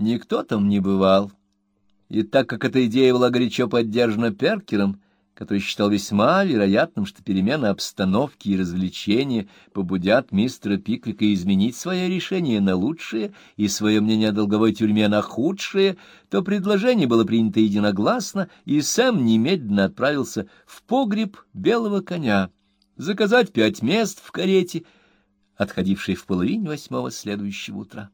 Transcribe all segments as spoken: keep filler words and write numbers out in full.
Никто там не бывал. И так как эта идея была горячо поддержана Перкером, который считал весьма вероятным, что перемена обстановки и развлечения побудят мистера Пиквика изменить свое решение на лучшее и свое мнение о долговой тюрьме на худшее, то предложение было принято единогласно, и Сэм немедленно отправился в погреб Белого коня заказать пять мест в карете, отходившей в половине восьмого следующего утра.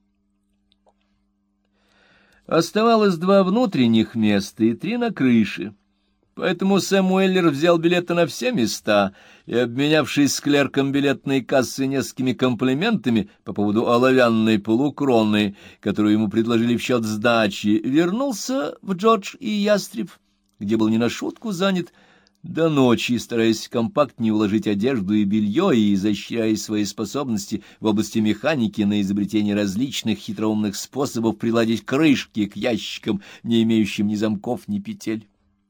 Оставалось два внутренних места и три на крыше. Поэтому Сэм Уэллер взял билеты на все места и, обменявшись с клерком билетной кассы несколькими комплиментами по поводу оловянной полукроны, которую ему предложили в счет сдачи, вернулся в Джордж и Ястреб, где был не на шутку занят до ночи, стараясь компактнее уложить одежду и белье и изощряя свои способности в области механики на изобретение различных хитроумных способов приладить крышки к ящикам, не имеющим ни замков, ни петель.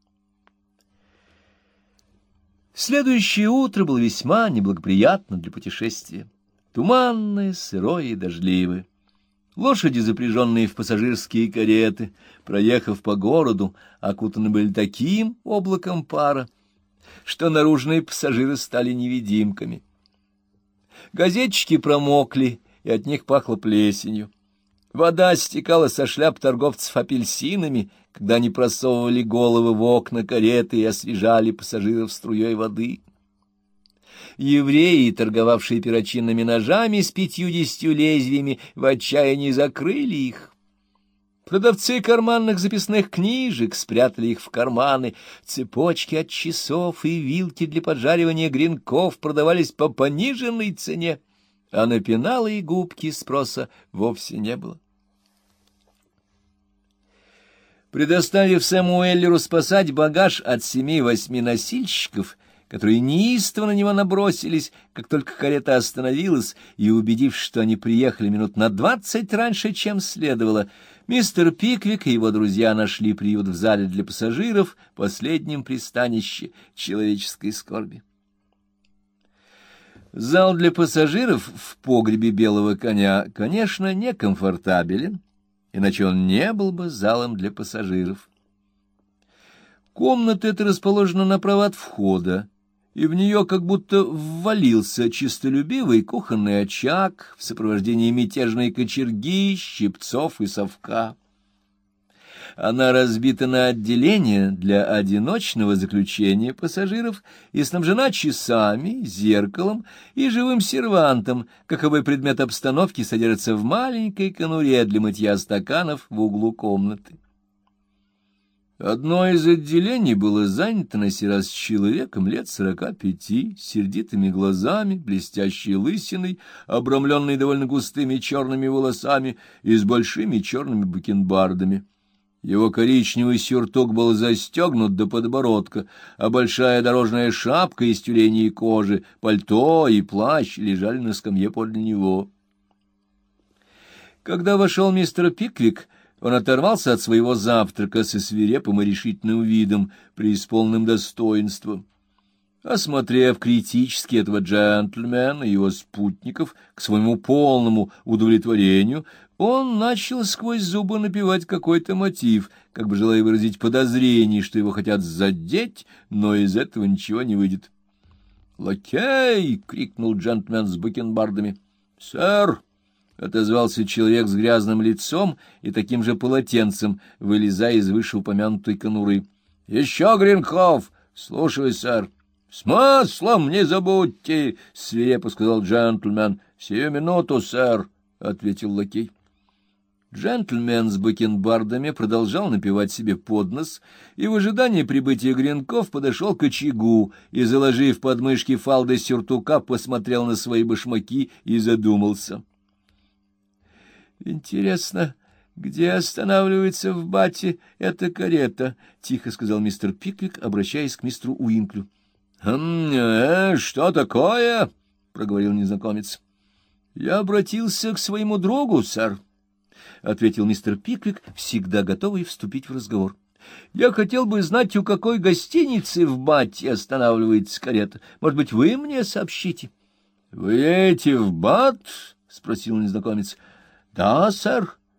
Следующее утро было весьма неблагоприятно для путешествия. Туманное, сырое и дождливое. Лошади, запряженные в пассажирские кареты, проехав по городу, окутаны были таким облаком пара, что наружные пассажиры стали невидимками. Газетчики промокли, и от них пахло плесенью. Вода стекала со шляп торговцев апельсинами, когда они просовывали головы в окна кареты и освежали пассажиров струей воды. Евреи, торговавшие перочинными ножами с пятьюдесятью лезвиями, в отчаянии закрыли их. Продавцы карманных записных книжек спрятали их в карманы, цепочки от часов и вилки для поджаривания гренков продавались по пониженной цене, а на пеналы и губки спроса вовсе не было. Предоставив Сэму Уэллеру спасать багаж от семи-восьми носильщиков, которые неистово на него набросились, как только карета остановилась, и убедившись, что они приехали минут на двадцать раньше, чем следовало, мистер Пиквик и его друзья нашли приют в зале для пассажиров, последнем пристанище человеческой скорби. Зал для пассажиров в погребе Белого коня, конечно, некомфортабелен, иначе он не был бы залом для пассажиров. Комната эта расположена направо от входа, и в нее как будто ввалился честолюбивый кухонный очаг в сопровождении мятежной кочерги, щипцов и совка. Она разбита на отделения для одиночного заключения пассажиров и снабжена часами, зеркалом и живым сервантом, каковой предмет обстановки содержится в маленькой конуре для мытья стаканов в углу комнаты. Одно из отделений было занято на сей раз человеком лет сорока пяти, с сердитыми глазами, блестящей лысиной, обрамленной довольно густыми черными волосами и с большими черными бакенбардами. Его коричневый сюртук был застегнут до подбородка, а большая дорожная шапка из тюленей кожи, пальто и плащ лежали на скамье подле него. Когда вошел мистер Пиквик, он оторвался от своего завтрака со свирепым и решительным видом, преисполненным достоинством. Осмотрев критически этого джентльмена и его спутников к своему полному удовлетворению, он начал сквозь зубы напевать какой-то мотив, как бы желая выразить подозрение, что его хотят задеть, но из этого ничего не выйдет. «Лакей!» — крикнул джентльмен с бакенбардами. «Сэр!» — отозвался человек с грязным лицом и таким же полотенцем, вылезая из вышеупомянутой конуры. — Еще гренков! Слушай, сэр. — С маслом не забудьте! — свирепо сказал джентльмен. — Сию минуту, сэр! — ответил лакей. Джентльмен с бакенбардами продолжал напевать себе под нос и в ожидании прибытия гренков подошел к очагу и, заложив подмышки фалды сюртука, посмотрел на свои башмаки и задумался. — Интересно, где останавливается в Бате эта карета? — тихо сказал мистер Пиквик, обращаясь к мистеру Уинклю. — Хм, э, что такое? — проговорил незнакомец. — Я обратился к своему другу, сэр, — ответил мистер Пиквик, всегда готовый вступить в разговор. — Я хотел бы знать, у какой гостиницы в Бате останавливается карета. Может быть, вы мне сообщите? — Вы едете в Бат? — спросил незнакомец. — Да, сэр, —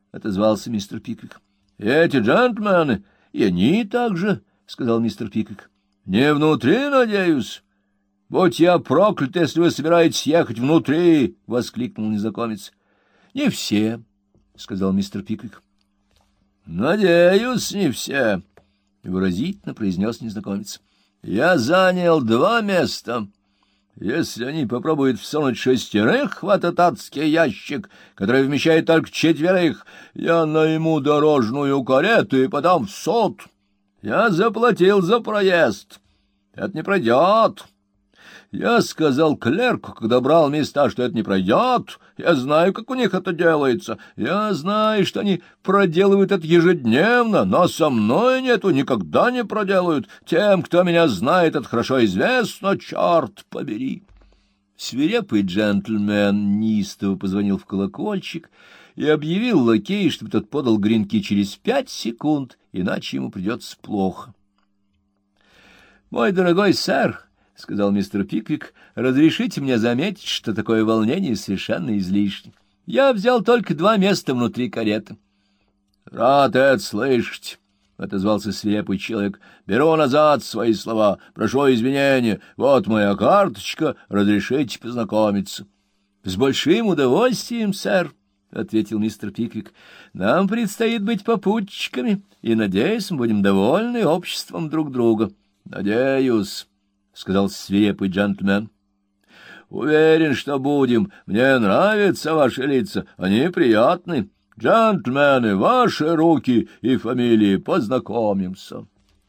— отозвался мистер Пиквик. — Эти джентльмены, и они также, — сказал мистер Пиквик. — Не внутри, надеюсь? — Будь я проклят, если вы собираетесь ехать внутри! — воскликнул незнакомец. — Не все, — сказал мистер Пиквик. — Надеюсь, не все, — выразительно произнес незнакомец. — Я занял два места. Если они попробуют всунуть шестерых в этот адский ящик, который вмещает только четверых, я найму дорожную карету и подам в суд. Я заплатил за проезд. Это не пройдет. Я сказал клерку, когда брал места, что это не пройдет. Я знаю, как у них это делается. Я знаю, что они проделывают это ежедневно, но со мной нету, никогда не проделают. Тем, кто меня знает, это хорошо известно, черт побери. Свирепый джентльмен неистово позвонил в колокольчик и объявил лакею, чтобы тот подал гренки через пять секунд, иначе ему придется плохо. — Мой дорогой сэр, — сказал мистер Пиквик, — разрешите мне заметить, что такое волнение совершенно излишне. Я взял только два места внутри кареты. — Рад это слышать, — отозвался свирепый человек. — Беру назад свои слова. Прошу извинения. Вот моя карточка. Разрешите познакомиться. — С большим удовольствием, сэр, — ответил мистер Пиквик. — Нам предстоит быть попутчиками, и, надеюсь, мы будем довольны обществом друг друга. — Надеюсь, — сказал свирепый джентльмен. — Уверен, что будем. Мне нравятся ваши лица, они приятны. Джентльмены, ваши руки и фамилии, познакомимся.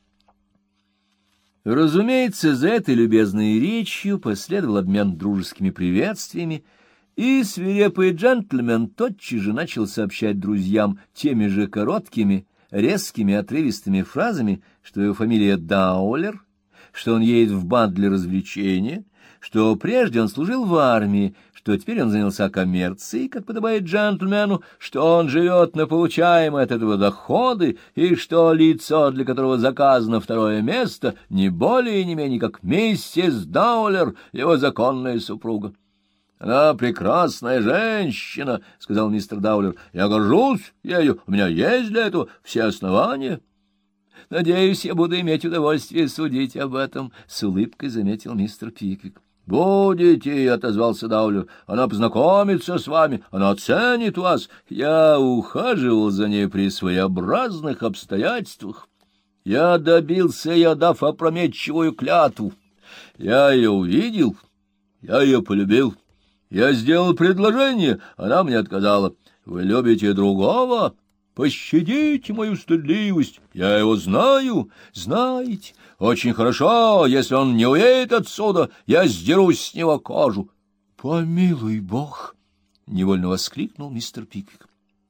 Разумеется, за этой любезной речью последовал обмен дружескими приветствиями, и свирепый джентльмен тотчас же начал сообщать друзьям теми же короткими, резкими, отрывистыми фразами, что его фамилия Даулер, что он едет в банд для развлечения, что прежде он служил в армии, что теперь он занялся коммерцией, как подобает джентльмену, что он живет на получаемые от этого доходы, и что лицо, для которого заказано второе место, не более и не менее, как миссис Даулер, его законная супруга. — Она прекрасная женщина, — сказал мистер Даулер. — Я горжусь ею, у меня есть для этого все основания. — Надеюсь, я буду иметь удовольствие судить об этом, — с улыбкой заметил мистер Пиквик. — Будете, — отозвался Даулер, — она познакомится с вами, она оценит вас. Я ухаживал за ней при своеобразных обстоятельствах. Я добился, я дав опрометчивую клятву. Я ее увидел, я ее полюбил. Я сделал предложение, она мне отказала. Вы любите другого? Пощадите мою стыдливость, я его знаю, знаете. Очень хорошо, если он не уедет отсюда, я сдерусь с него кожу. — Помилуй бог! — невольно воскликнул мистер Пиквик.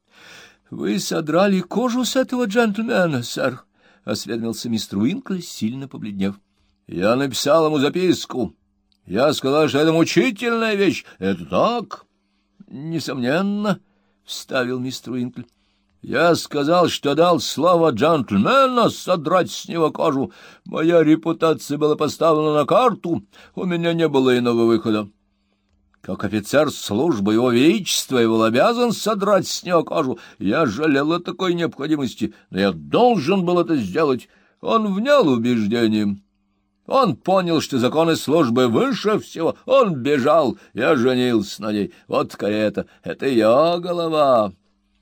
— Вы содрали кожу с этого джентльмена, сэр? — осведомился мистер Уинкли, сильно побледнев. — Я написал ему записку. Я сказал, что это мучительная вещь. Это так? — Несомненно, — вставил мистер Уинкли. Я сказал, что дал слово джентльмена содрать с него кожу. Моя репутация была поставлена на карту, у меня не было иного выхода. Как офицер службы его величества я был обязан содрать с него кожу. Я жалел о такой необходимости, но я должен был это сделать. Он внял убеждением. Он понял, что законы службы выше всего. Он бежал, я женился на ней. Вот карета, это ее голова.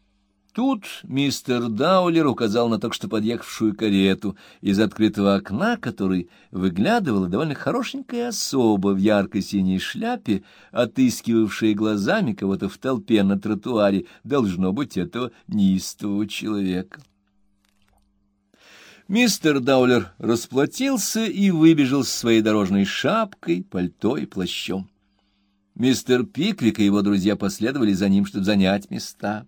Тут мистер Даулер указал на только что подъехавшую карету, из открытого окна которой выглядывала довольно хорошенькая особа в яркой синей шляпе, отыскивавшая глазами кого-то в толпе на тротуаре, должно быть, этого неистового человека. Мистер Даулер расплатился и выбежал с своей дорожной шапкой, пальто и плащом. Мистер Пиквик и его друзья последовали за ним, чтобы занять места.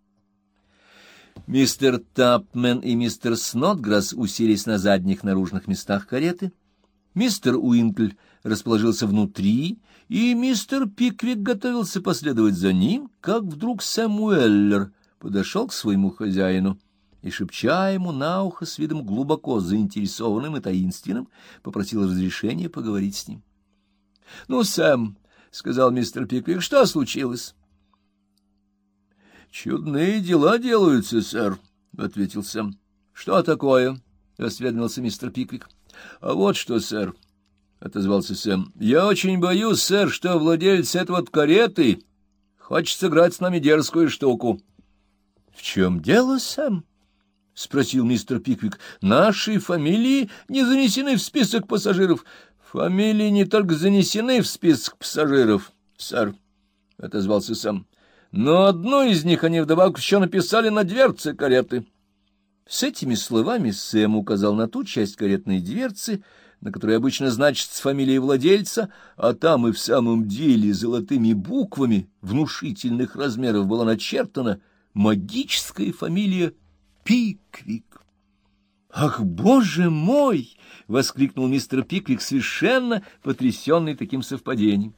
Мистер Тапмен и мистер Снотграсс уселись на задних наружных местах кареты, мистер Уинкль расположился внутри, и мистер Пиквик готовился последовать за ним, как вдруг Сэм Уэллер подошел к своему хозяину и, шепча ему на ухо с видом глубоко заинтересованным и таинственным, попросил разрешения поговорить с ним. — Ну, Сэм, — сказал мистер Пиквик, — что случилось? — — Чудные дела делаются, сэр, — ответил Сэм. — Что такое? — осведомился мистер Пиквик. — А вот что, сэр, — отозвался Сэм. — Я очень боюсь, сэр, что владелец этой вот кареты хочет сыграть с нами дерзкую штуку. — В чем дело, Сэм? — спросил мистер Пиквик. — Наши фамилии не занесены в список пассажиров. — Фамилии не только занесены в список пассажиров, сэр, — отозвался Сэм, — но одну из них они вдобавок еще написали на дверце кареты. С этими словами Сэм указал на ту часть каретной дверцы, на которой обычно значится фамилия владельца, а там и в самом деле золотыми буквами внушительных размеров была начертана магическая фамилия Пиквик. — Ах, боже мой! — воскликнул мистер Пиквик, совершенно потрясенный таким совпадением.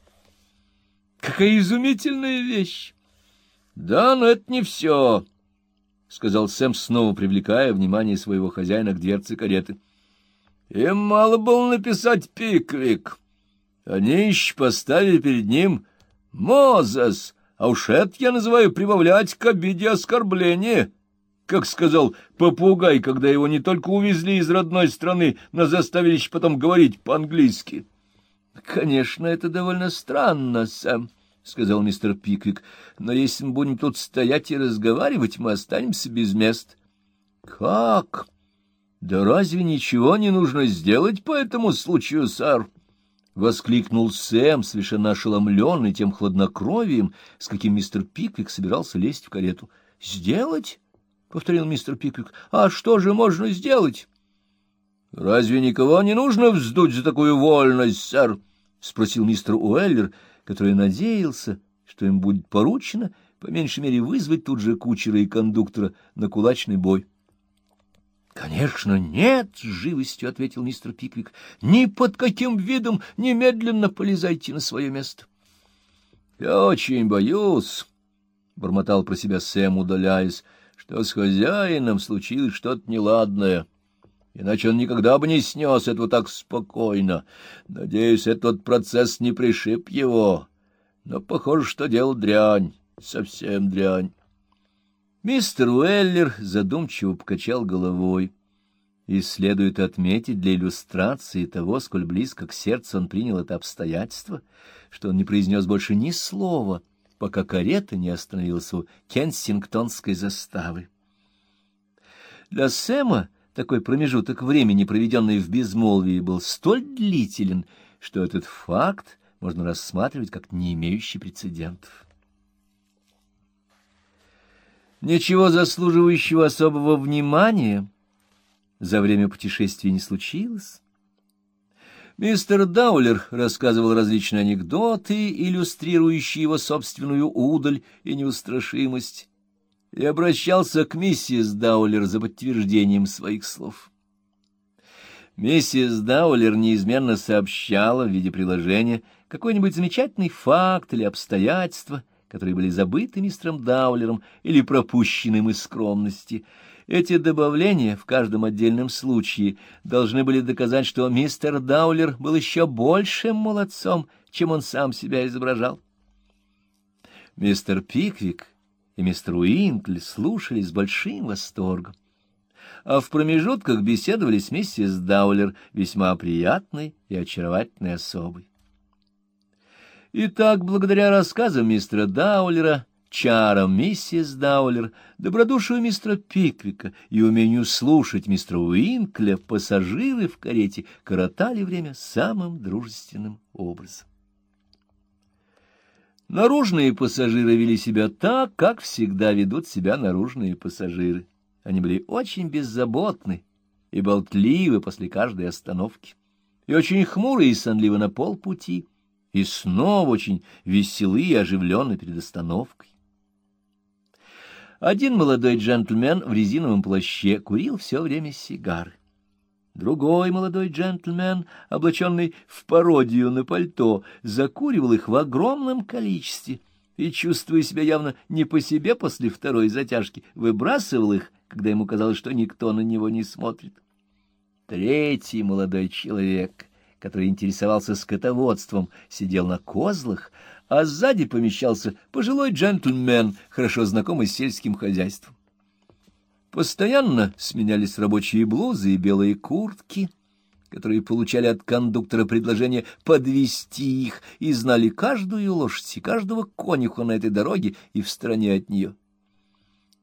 — Какая изумительная вещь! — Да, но это не все, — сказал Сэм, снова привлекая внимание своего хозяина к дверце кареты. — Им мало было написать Пиквик. Они еще поставили перед ним Мозес, а уж это я называю прибавлять к обиде оскорбления, как сказал попугай, когда его не только увезли из родной страны, но заставили еще потом говорить по-английски. — Конечно, это довольно странно, Сэм, — сказал мистер Пиквик, — но если мы будем тут стоять и разговаривать, мы останемся без мест. — Как? Да разве ничего не нужно сделать по этому случаю, сэр? — воскликнул Сэм, совершенно ошеломленный тем хладнокровием, с каким мистер Пиквик собирался лезть в карету. — Сделать? — повторил мистер Пиквик. — А что же можно сделать? — Разве никого не нужно вздуть за такую вольность, сэр? — спросил мистер Уэллер, который надеялся, что им будет поручено, по меньшей мере, вызвать тут же кучера и кондуктора на кулачный бой. — Конечно, нет, — с живостью ответил мистер Пиквик. — Ни под каким видом немедленно полезайте на свое место. — Я очень боюсь, — бормотал про себя Сэм, удаляясь, — что с хозяином случилось что-то неладное. Иначе он никогда бы не снес этого так спокойно. Надеюсь, этот процесс не пришиб его. Но похоже, что дело дрянь, совсем дрянь. Мистер Уэллер задумчиво покачал головой. И следует отметить для иллюстрации того, сколь близко к сердцу он принял это обстоятельство, что он не произнес больше ни слова, пока карета не остановилась у Кенсингтонской заставы. Для Сэма такой промежуток времени, проведенный в безмолвии, был столь длителен, что этот факт можно рассматривать как не имеющий прецедентов. Ничего заслуживающего особого внимания за время путешествия не случилось. Мистер Даулер рассказывал различные анекдоты, иллюстрирующие его собственную удаль и неустрашимость, и обращался к миссис Даулер за подтверждением своих слов. Миссис Даулер неизменно сообщала в виде приложения какой-нибудь замечательный факт или обстоятельство, которые были забыты мистером Даулером или пропущены им из скромности. Эти добавления в каждом отдельном случае должны были доказать, что мистер Даулер был еще большим молодцом, чем он сам себя изображал. Мистер Пиквик и мистер Уинкли слушали с большим восторгом, а в промежутках беседовали с миссис Даулер, весьма приятной и очаровательной особой. Итак, благодаря рассказам мистера Даулера, чарам миссис Даулер, добродушию мистера Пиквика и умению слушать мистера Уинкля, пассажиры в карете коротали время самым дружественным образом. Наружные пассажиры вели себя так, как всегда ведут себя наружные пассажиры. Они были очень беззаботны и болтливы после каждой остановки, и очень хмуры и сонливы на полпути, и снова очень веселы и оживленны перед остановкой. Один молодой джентльмен в резиновом плаще курил все время сигары. Другой молодой джентльмен, облаченный в пародию на пальто, закуривал их в огромном количестве и, чувствуя себя явно не по себе после второй затяжки, выбрасывал их, когда ему казалось, что никто на него не смотрит. Третий молодой человек, который интересовался скотоводством, сидел на козлах, а сзади помещался пожилой джентльмен, хорошо знакомый с сельским хозяйством. Постоянно сменялись рабочие блузы и белые куртки, которые получали от кондуктора предложение подвезти их, и знали каждую лошадь и каждого конюха на этой дороге и в стороне от нее.